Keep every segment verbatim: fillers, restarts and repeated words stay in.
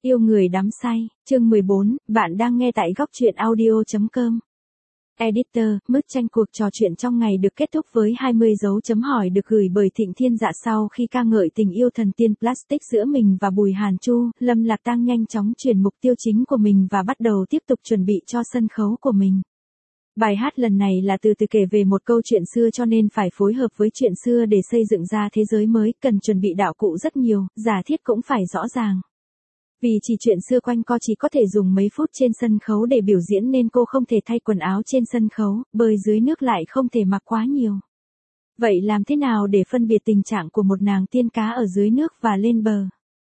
Yêu người đắm say, chương mười bốn, bạn đang nghe tại góc truyện audio chấm com. Editor, mức tranh cuộc trò chuyện trong ngày được kết thúc với hai mươi dấu chấm hỏi được gửi bởi Thịnh Thiên Dạ sau khi ca ngợi tình yêu thần tiên plastic giữa mình và Bùi Hàn Chu, Lâm Lạc Tang nhanh chóng chuyển mục tiêu chính của mình và bắt đầu tiếp tục chuẩn bị cho sân khấu của mình. Bài hát lần này là từ từ kể về một câu chuyện xưa cho nên phải phối hợp với chuyện xưa để xây dựng ra thế giới mới, cần chuẩn bị đạo cụ rất nhiều, giả thiết cũng phải rõ ràng. Vì chỉ chuyện xưa quanh co chỉ có thể dùng mấy phút trên sân khấu để biểu diễn nên cô không thể thay quần áo trên sân khấu, bơi dưới nước lại không thể mặc quá nhiều. Vậy làm thế nào để phân biệt tình trạng của một nàng tiên cá ở dưới nước và lên bờ?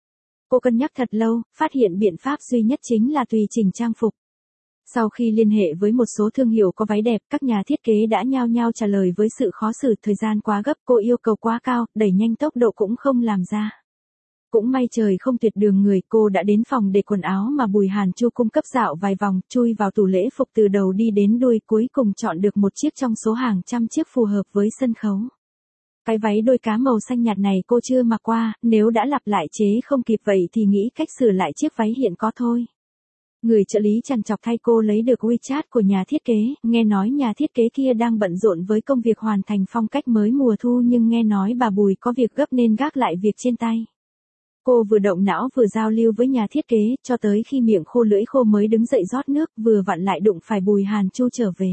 Cô cân nhắc thật lâu, phát hiện biện pháp duy nhất chính là tùy chỉnh trang phục. Sau khi liên hệ với một số thương hiệu có váy đẹp, các nhà thiết kế đã nhao nhao trả lời với sự khó xử thời gian quá gấp, cô yêu cầu quá cao, đẩy nhanh tốc độ cũng không làm ra. Cũng may trời không tuyệt đường người, cô đã đến phòng để quần áo mà Bùi Hàn Chu cung cấp dạo vài vòng, chui vào tủ lễ phục từ đầu đi đến đuôi, cuối cùng chọn được một chiếc trong số hàng trăm chiếc phù hợp với sân khấu. Cái váy đôi cá màu xanh nhạt này cô chưa mặc qua, nếu đã lặp lại chế không kịp vậy thì nghĩ cách sửa lại chiếc váy hiện có thôi. Người trợ lý trằn trọc thay cô lấy được WeChat của nhà thiết kế, nghe nói nhà thiết kế kia đang bận rộn với công việc hoàn thành phong cách mới mùa thu nhưng nghe nói bà Bùi có việc gấp nên gác lại việc trên tay. Cô vừa động não vừa giao lưu với nhà thiết kế, cho tới khi miệng khô lưỡi khô mới đứng dậy rót nước, vừa vặn lại đụng phải Bùi Hàn Chu trở về.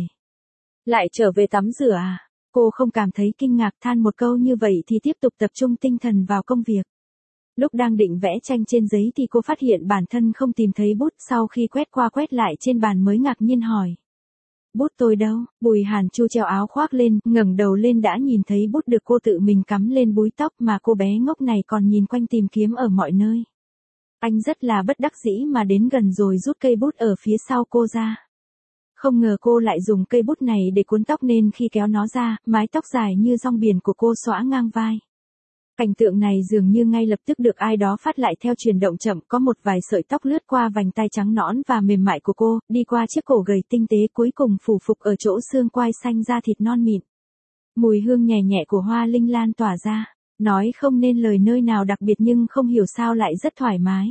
Lại trở về tắm rửa à? Cô không cảm thấy kinh ngạc, than một câu như vậy thì tiếp tục tập trung tinh thần vào công việc. Lúc đang định vẽ tranh trên giấy thì cô phát hiện bản thân không tìm thấy bút, sau khi quét qua quét lại trên bàn mới ngạc nhiên hỏi. Bút tôi đâu? Bùi Hàn Chu treo áo khoác lên, ngẩng đầu lên đã nhìn thấy bút được cô tự mình cắm lên búi tóc mà cô bé ngốc này còn nhìn quanh tìm kiếm ở mọi nơi. Anh rất là bất đắc dĩ mà đến gần rồi rút cây bút ở phía sau cô ra. Không ngờ cô lại dùng cây bút này để cuốn tóc nên khi kéo nó ra, mái tóc dài như rong biển của cô xõa ngang vai. Cảnh tượng này dường như ngay lập tức được ai đó phát lại theo chuyển động chậm, có một vài sợi tóc lướt qua vành tai trắng nõn và mềm mại của cô, đi qua chiếc cổ gầy tinh tế cuối cùng phủ phục ở chỗ xương quai xanh da thịt non mịn. Mùi hương nhẹ nhẹ của hoa linh lan tỏa ra, nói không nên lời nơi nào đặc biệt nhưng không hiểu sao lại rất thoải mái.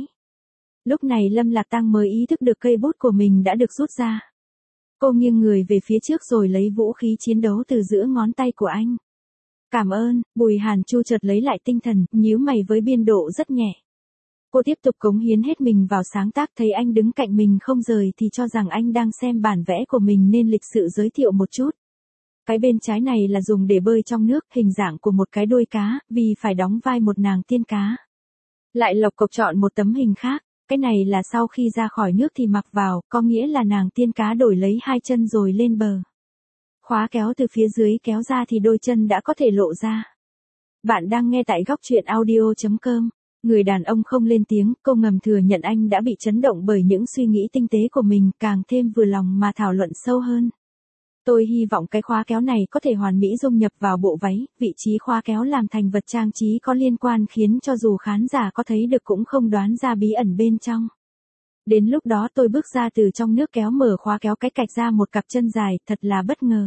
Lúc này Lâm Lạc Tang mới ý thức được cây bút của mình đã được rút ra. Cô nghiêng người về phía trước rồi lấy vũ khí chiến đấu từ giữa ngón tay của anh. Cảm ơn, Bùi Hàn Chu chợt lấy lại tinh thần, nhíu mày với biên độ rất nhẹ. Cô tiếp tục cống hiến hết mình vào sáng tác, thấy anh đứng cạnh mình không rời thì cho rằng anh đang xem bản vẽ của mình nên lịch sự giới thiệu một chút. Cái bên trái này là dùng để bơi trong nước, hình dạng của một cái đuôi cá, vì phải đóng vai một nàng tiên cá. Lại lộc cộc chọn một tấm hình khác, cái này là sau khi ra khỏi nước thì mặc vào, có nghĩa là nàng tiên cá đổi lấy hai chân rồi lên bờ. Khóa kéo từ phía dưới kéo ra thì đôi chân đã có thể lộ ra. Bạn đang nghe tại góc truyện audio chấm com. Người đàn ông không lên tiếng, cô ngầm thừa nhận anh đã bị chấn động bởi những suy nghĩ tinh tế của mình, càng thêm vừa lòng mà thảo luận sâu hơn. Tôi hy vọng cái khóa kéo này có thể hoàn mỹ dung nhập vào bộ váy, vị trí khóa kéo làm thành vật trang trí có liên quan khiến cho dù khán giả có thấy được cũng không đoán ra bí ẩn bên trong. Đến lúc đó tôi bước ra từ trong nước kéo mở khóa kéo cái cạch ra một cặp chân dài, thật là bất ngờ.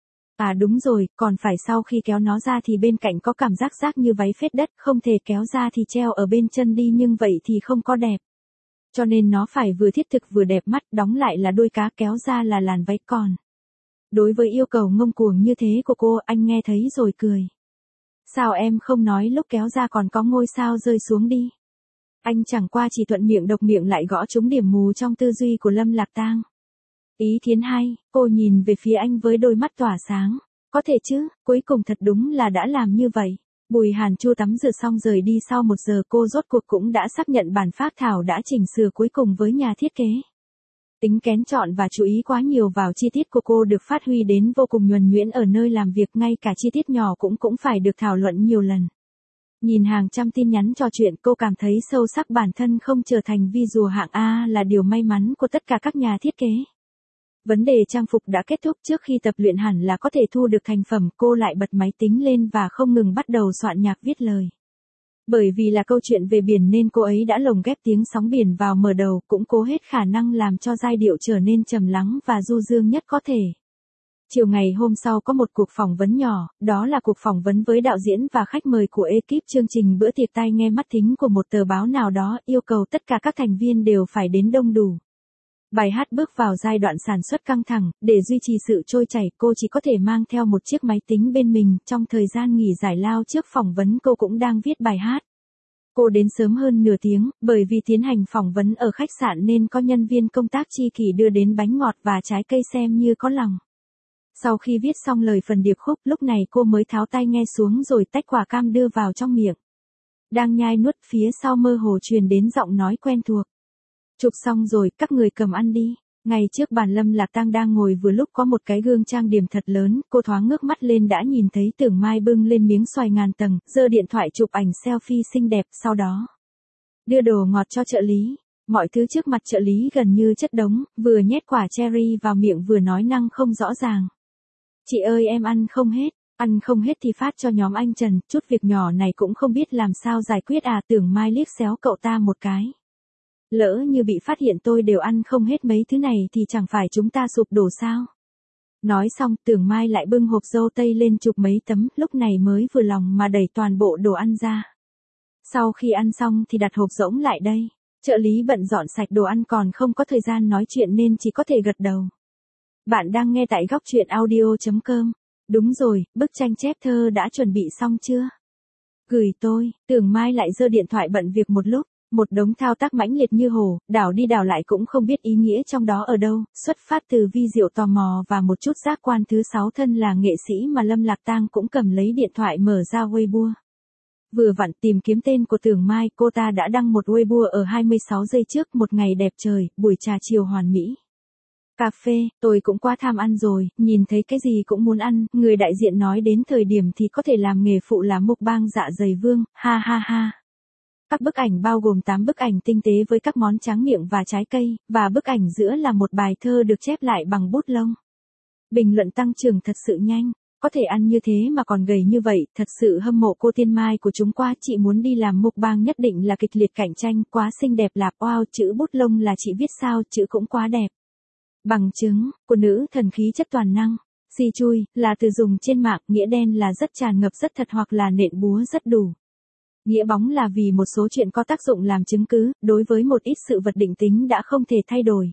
À đúng rồi, còn phải sau khi kéo nó ra thì bên cạnh có cảm giác rác như váy phết đất, không thể kéo ra thì treo ở bên chân đi nhưng vậy thì không có đẹp. Cho nên nó phải vừa thiết thực vừa đẹp mắt, đóng lại là đuôi cá, kéo ra là làn váy còn. Đối với yêu cầu ngông cuồng như thế của cô, anh nghe thấy rồi cười. Sao em không nói lúc kéo ra còn có ngôi sao rơi xuống đi? Anh chẳng qua chỉ thuận miệng độc miệng lại gõ trúng điểm mù trong tư duy của Lâm Lạc Tang. Ý kiến hay, cô nhìn về phía anh với đôi mắt tỏa sáng. Có thể chứ, cuối cùng thật đúng là đã làm như vậy. Bùi Hàn Chu tắm rửa xong rời đi sau một giờ, cô rốt cuộc cũng đã xác nhận bản phác thảo đã chỉnh sửa cuối cùng với nhà thiết kế. Tính kén chọn và chú ý quá nhiều vào chi tiết của cô được phát huy đến vô cùng nhuần nhuyễn ở nơi làm việc, ngay cả chi tiết nhỏ cũng cũng phải được thảo luận nhiều lần. Nhìn hàng trăm tin nhắn trò chuyện, cô cảm thấy sâu sắc bản thân không trở thành vi rùa hạng A là điều may mắn của tất cả các nhà thiết kế. Vấn đề trang phục đã kết thúc, trước khi tập luyện hẳn là có thể thu được thành phẩm, cô lại bật máy tính lên và không ngừng bắt đầu soạn nhạc viết lời. Bởi vì là câu chuyện về biển nên cô ấy đã lồng ghép tiếng sóng biển vào mở đầu, cũng cố hết khả năng làm cho giai điệu trở nên trầm lắng và du dương nhất có thể. Chiều ngày hôm sau có một cuộc phỏng vấn nhỏ, đó là cuộc phỏng vấn với đạo diễn và khách mời của ekip chương trình bữa tiệc tai nghe mắt thính của một tờ báo nào đó, yêu cầu tất cả các thành viên đều phải đến đông đủ. Bài hát bước vào giai đoạn sản xuất căng thẳng, để duy trì sự trôi chảy, cô chỉ có thể mang theo một chiếc máy tính bên mình, trong thời gian nghỉ giải lao trước phỏng vấn cô cũng đang viết bài hát. Cô đến sớm hơn nửa tiếng, bởi vì tiến hành phỏng vấn ở khách sạn nên có nhân viên công tác chi kỷ đưa đến bánh ngọt và trái cây xem như có lòng. Sau khi viết xong lời phần điệp khúc, lúc này cô mới tháo tai nghe xuống rồi tách quả cam đưa vào trong miệng. Đang nhai nuốt, phía sau mơ hồ truyền đến giọng nói quen thuộc. Chụp xong rồi, các người cầm ăn đi. Ngay trước bàn Lâm Lạc Tăng đang ngồi vừa lúc có một cái gương trang điểm thật lớn, cô thoáng ngước mắt lên đã nhìn thấy Tưởng Mai bưng lên miếng xoài ngàn tầng, giơ điện thoại chụp ảnh selfie xinh đẹp, sau đó đưa đồ ngọt cho trợ lý. Mọi thứ trước mặt trợ lý gần như chất đống, vừa nhét quả cherry vào miệng vừa nói năng không rõ ràng. Chị ơi em ăn không hết, ăn không hết thì phát cho nhóm anh Trần, chút việc nhỏ này cũng không biết làm sao giải quyết à. Tưởng Mai liếc xéo cậu ta một cái. Lỡ như bị phát hiện tôi đều ăn không hết mấy thứ này thì chẳng phải chúng ta sụp đổ sao? Nói xong, Tưởng Mai lại bưng hộp dâu tây lên chụp mấy tấm, lúc này mới vừa lòng mà đẩy toàn bộ đồ ăn ra. Sau khi ăn xong thì đặt hộp rỗng lại đây. Trợ lý bận dọn sạch đồ ăn còn không có thời gian nói chuyện nên chỉ có thể gật đầu. Bạn đang nghe tại góc truyện audio chấm com. Đúng rồi, bức tranh chép thơ đã chuẩn bị xong chưa? Gửi tôi. Tưởng Mai lại giơ điện thoại bận việc một lúc. Một đống thao tác mãnh liệt như hồ, đảo đi đảo lại cũng không biết ý nghĩa trong đó ở đâu, xuất phát từ vi diệu tò mò và một chút giác quan thứ sáu thân là nghệ sĩ mà Lâm Lạc Tang cũng cầm lấy điện thoại mở ra Weibo. Vừa vặn tìm kiếm tên của Tưởng Mai, cô ta đã đăng một Weibo ở hai mươi sáu giây trước, một ngày đẹp trời, buổi trà chiều hoàn mỹ. Cà phê, tôi cũng quá tham ăn rồi, nhìn thấy cái gì cũng muốn ăn, người đại diện nói đến thời điểm thì có thể làm nghề phụ là mukbang dạ dày vương, ha ha ha. Các bức ảnh bao gồm tám bức ảnh tinh tế với các món tráng miệng và trái cây, và bức ảnh giữa là một bài thơ được chép lại bằng bút lông. Bình luận tăng trưởng thật sự nhanh, có thể ăn như thế mà còn gầy như vậy, thật sự hâm mộ cô Tiên Mai của chúng quá, chị muốn đi làm mukbang nhất định là kịch liệt cạnh tranh, quá xinh đẹp lạp, wow, chữ bút lông là chị viết sao, chữ cũng quá đẹp. Bằng chứng, của nữ thần khí chất toàn năng. Si chui, là từ dùng trên mạng, nghĩa đen là rất tràn ngập rất thật hoặc là nện búa rất đủ. Nghĩa bóng là vì một số chuyện có tác dụng làm chứng cứ, đối với một ít sự vật định tính đã không thể thay đổi.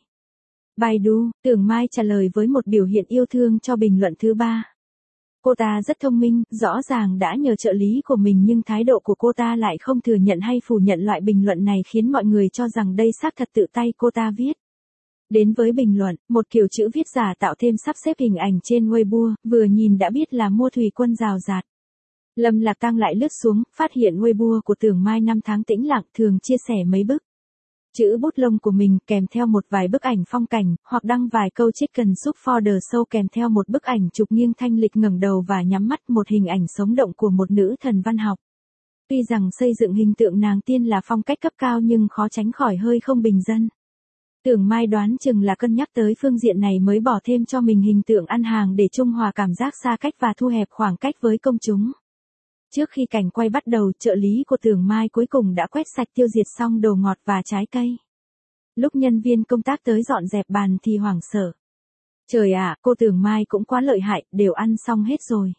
Baidu, Tưởng Mai trả lời với một biểu hiện yêu thương cho bình luận thứ ba. Cô ta rất thông minh, rõ ràng đã nhờ trợ lý của mình nhưng thái độ của cô ta lại không thừa nhận hay phủ nhận loại bình luận này khiến mọi người cho rằng đây xác thật tự tay cô ta viết. Đến với bình luận, một kiểu chữ viết giả tạo thêm sắp xếp hình ảnh trên Weibo, vừa nhìn đã biết là mua thủy quân rào rạt. Lâm Lạc Tăng lại lướt xuống, phát hiện Weibo của Tưởng Mai năm tháng tĩnh lặng thường chia sẻ mấy bức chữ bút lông của mình kèm theo một vài bức ảnh phong cảnh, hoặc đăng vài câu chicken soup for the soul kèm theo một bức ảnh chụp nghiêng thanh lịch ngẩng đầu và nhắm mắt, một hình ảnh sống động của một nữ thần văn học. Tuy rằng xây dựng hình tượng nàng tiên là phong cách cấp cao nhưng khó tránh khỏi hơi không bình dân. Tưởng Mai đoán chừng là cân nhắc tới phương diện này mới bỏ thêm cho mình hình tượng ăn hàng để trung hòa cảm giác xa cách và thu hẹp khoảng cách với công chúng. Trước khi cảnh quay bắt đầu, trợ lý của Tưởng Mai cuối cùng đã quét sạch tiêu diệt xong đồ ngọt và trái cây. Lúc nhân viên công tác tới dọn dẹp bàn thì hoảng sợ. Trời ạ, cô Tưởng Mai cũng quá lợi hại, đều ăn xong hết rồi.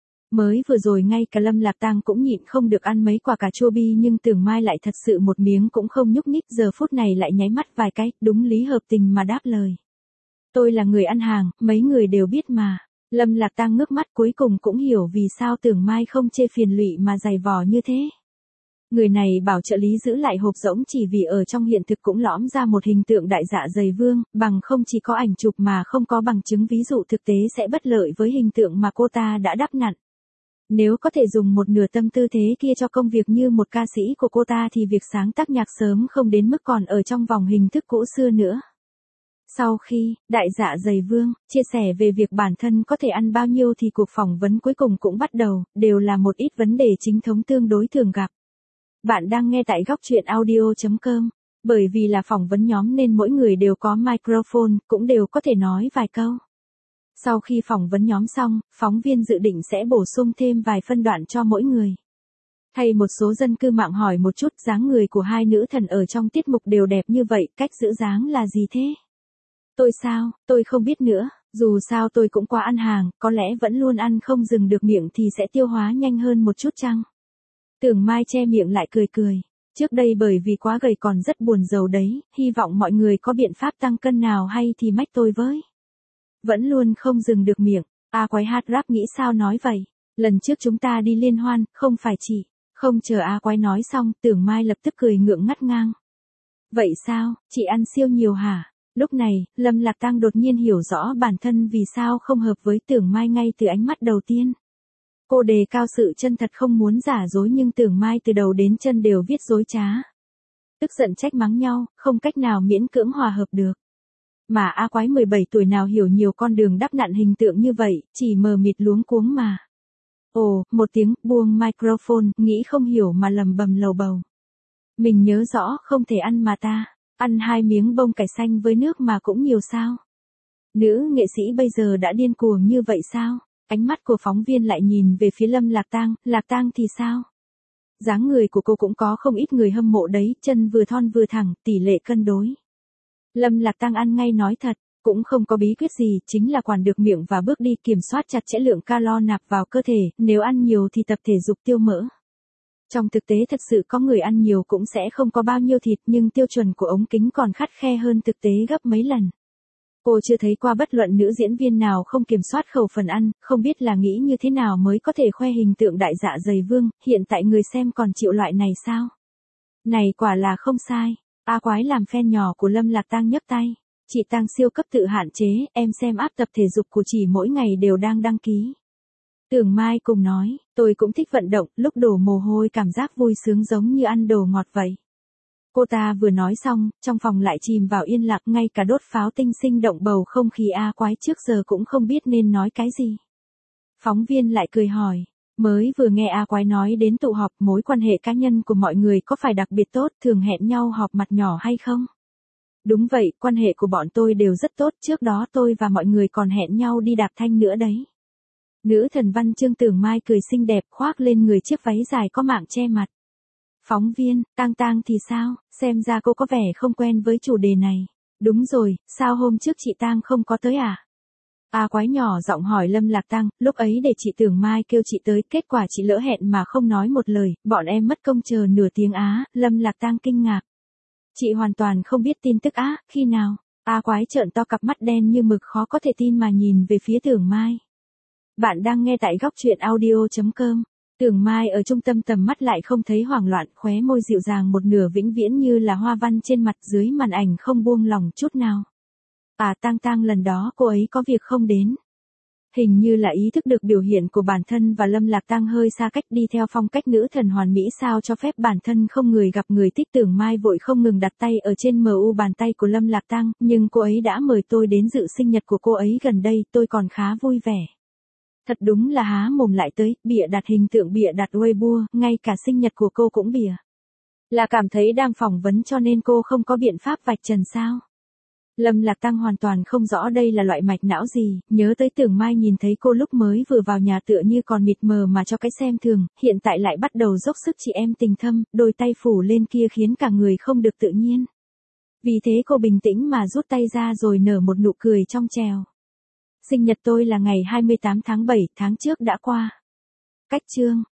Mới vừa rồi ngay cả Lâm Lạc Tang cũng nhịn không được ăn mấy quả cà chua bi nhưng Tưởng Mai lại thật sự một miếng cũng không nhúc nhích, giờ phút này lại nháy mắt vài cái, đúng lý hợp tình mà đáp lời. Tôi là người ăn hàng, mấy người đều biết mà. Lâm Lạc Tang ngước mắt cuối cùng cũng hiểu vì sao Tưởng Mai không chê phiền lụy mà dày vò như thế. Người này bảo trợ lý giữ lại hộp rỗng chỉ vì ở trong hiện thực cũng lõm ra một hình tượng đại dạ dày vương, bằng không chỉ có ảnh chụp mà không có bằng chứng ví dụ thực tế sẽ bất lợi với hình tượng mà cô ta đã đắp nặn. Nếu có thể dùng một nửa tâm tư thế kia cho công việc như một ca sĩ của cô ta thì việc sáng tác nhạc sớm không đến mức còn ở trong vòng hình thức cũ xưa nữa. Sau khi, đại dạ dày vương, chia sẻ về việc bản thân có thể ăn bao nhiêu thì cuộc phỏng vấn cuối cùng cũng bắt đầu, đều là một ít vấn đề chính thống tương đối thường gặp. Bạn đang nghe tại góc truyện audio chấm com. Bởi vì là phỏng vấn nhóm nên mỗi người đều có microphone, cũng đều có thể nói vài câu. Sau khi phỏng vấn nhóm xong, phóng viên dự định sẽ bổ sung thêm vài phân đoạn cho mỗi người. Hay một số dân cư mạng hỏi một chút dáng người của hai nữ thần ở trong tiết mục đều đẹp như vậy, cách giữ dáng là gì thế? Tôi sao, tôi không biết nữa, Dù sao tôi cũng quá ăn hàng, có lẽ vẫn luôn ăn không dừng được miệng thì sẽ tiêu hóa nhanh hơn một chút chăng? Tưởng Mai che miệng lại cười cười. Trước đây bởi vì quá gầy còn rất buồn rầu đấy, hy vọng mọi người có biện pháp tăng cân nào hay thì mách tôi với. Vẫn luôn không dừng được miệng, A Quái hát rap nghĩ sao nói vậy? Lần trước chúng ta đi liên hoan, không phải chị. Không chờ A Quái nói xong, Tưởng Mai lập tức cười ngượng ngắt ngang. Vậy sao, chị ăn siêu nhiều hả? Lúc này, Lâm Lạc Tăng đột nhiên hiểu rõ bản thân vì sao không hợp với Tưởng Mai ngay từ ánh mắt đầu tiên. Cô đề cao sự chân thật không muốn giả dối nhưng Tưởng Mai từ đầu đến chân đều viết dối trá. Tức giận trách mắng nhau, không cách nào miễn cưỡng hòa hợp được. Mà A Quái mười bảy tuổi nào hiểu nhiều con đường đắp nặn hình tượng như vậy, chỉ mờ mịt luống cuống mà. Ồ, một tiếng, buông microphone, nghĩ không hiểu mà lầm bầm lầu bầu. Mình nhớ rõ, không thể ăn mà ta. Ăn hai miếng bông cải xanh với nước mà cũng nhiều sao. Nữ nghệ sĩ bây giờ đã điên cuồng như vậy sao? Ánh mắt của phóng viên lại nhìn về phía Lâm Lạc Tang, Lạc Tang thì sao? Dáng người của cô cũng có không ít người hâm mộ đấy, chân vừa thon vừa thẳng, tỷ lệ cân đối. Lâm Lạc Tang ăn ngay nói thật, cũng không có bí quyết gì, chính là quản được miệng và bước đi kiểm soát chặt chẽ lượng calo nạp vào cơ thể, nếu ăn nhiều thì tập thể dục tiêu mỡ. Trong thực tế thật sự có người ăn nhiều cũng sẽ không có bao nhiêu thịt nhưng tiêu chuẩn của ống kính còn khắt khe hơn thực tế gấp mấy lần. Cô chưa thấy qua bất luận nữ diễn viên nào không kiểm soát khẩu phần ăn, không biết là nghĩ như thế nào mới có thể khoe hình tượng đại dạ dày vương, hiện tại người xem còn chịu loại này sao? Này quả là không sai. A Quái làm fan nhỏ của Lâm Lạc Tang nhấc tay. Chị Tang siêu cấp tự hạn chế, em xem app tập thể dục của chị mỗi ngày đều đang đăng ký. Tưởng Mai cùng nói, tôi cũng thích vận động, lúc đổ mồ hôi cảm giác vui sướng giống như ăn đồ ngọt vậy. Cô ta vừa nói xong, trong phòng lại chìm vào yên lặng, ngay cả đốt pháo tinh sinh động bầu không khí. A Quái trước giờ cũng không biết nên nói cái gì. Phóng viên lại cười hỏi, mới vừa nghe A Quái nói đến tụ họp, mối quan hệ cá nhân của mọi người có phải đặc biệt tốt, thường hẹn nhau họp mặt nhỏ hay không? Đúng vậy, quan hệ của bọn tôi đều rất tốt, trước đó tôi và mọi người còn hẹn nhau đi đạp thanh nữa đấy. Nữ thần văn chương Tưởng Mai cười xinh đẹp khoác lên người chiếc váy dài có mạng che mặt. Phóng viên, Tang Tang thì sao, xem ra cô có vẻ không quen với chủ đề này. Đúng rồi, sao hôm trước chị Tang không có tới à? A Quái nhỏ giọng hỏi Lâm Lạc Tang, lúc ấy để chị Tưởng Mai kêu chị tới, kết quả chị lỡ hẹn mà không nói một lời, bọn em mất công chờ nửa tiếng á. Lâm Lạc Tang kinh ngạc. Chị hoàn toàn không biết tin tức á, khi nào? A Quái trợn to cặp mắt đen như mực khó có thể tin mà nhìn về phía Tưởng Mai. Bạn đang nghe tại góc truyện audio chấm com. Tưởng Mai ở trung tâm tầm mắt lại không thấy hoảng loạn, khóe môi dịu dàng một nửa vĩnh viễn như là hoa văn trên mặt, dưới màn ảnh không buông lỏng chút nào. À Tang Tang lần đó cô ấy có việc không đến. Hình như là ý thức được biểu hiện của bản thân và Lâm Lạc Tang hơi xa cách đi theo phong cách nữ thần hoàn mỹ sao cho phép bản thân không người gặp người thích. Tưởng Mai vội không ngừng đặt tay ở trên mu bàn tay của Lâm Lạc Tang, nhưng cô ấy đã mời tôi đến dự sinh nhật của cô ấy gần đây, tôi còn khá vui vẻ. Thật đúng là há mồm lại tới, bịa đặt hình tượng, bịa đặt Weibo, ngay cả sinh nhật của cô cũng bịa. Là cảm thấy đang phỏng vấn cho nên cô không có biện pháp vạch trần sao? Lâm Lạc Tăng hoàn toàn không rõ đây là loại mạch não gì, nhớ tới Tưởng Mai nhìn thấy cô lúc mới vừa vào nhà tựa như còn mịt mờ mà cho cái xem thường, hiện tại lại bắt đầu dốc sức chị em tình thâm, đôi tay phủ lên kia khiến cả người không được tự nhiên. Vì thế cô bình tĩnh mà rút tay ra rồi nở một nụ cười trong trèo. Sinh nhật tôi là ngày hai mươi tám tháng bảy, tháng trước đã qua. Cách chương.